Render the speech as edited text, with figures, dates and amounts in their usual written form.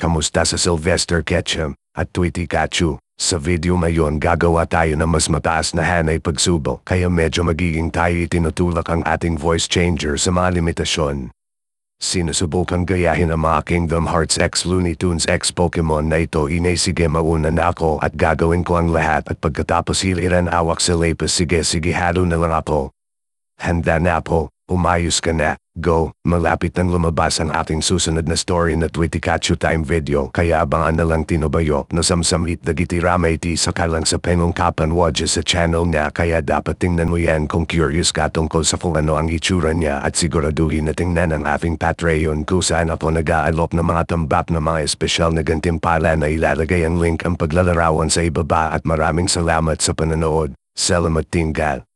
Kamusta sa Sylvester Ketchum at Tweety Kachu? Sa video ngayon gagawa tayo ng mas mataas na hanay pagsubok kaya medyo magiging tayo itinutulak ang ating voice changer sa mga limitasyon. Sinusubukan gayahin ang mga Kingdom Hearts X Looney Tunes X Pokemon na ito. Sige, mauna na ako at gagawin ko ang lahat at pagkatapos hiliran awak sa Lapis. Sige halo na lang ako. Handa na ako, umayos ka na, go. Malapit nang lumabas ang ating susunod na story na Tweety Kachu time video kaya abangan na lang tinubayo na samsamit dagiti ramay ti sakalang sa pengungkapan wadya sa channel niya kaya dapat tingnan mo yan kung curious ka tungkol sa kung ano ang itsura niya at siguraduhin na tingnan ang ating Patreon kung saan ako nag-aalok ng mga tambap na mga espesyal na gantimpala na ilalagay ang link ang paglalarawan sa ibaba at maraming salamat sa panonood. Salamat tinggal.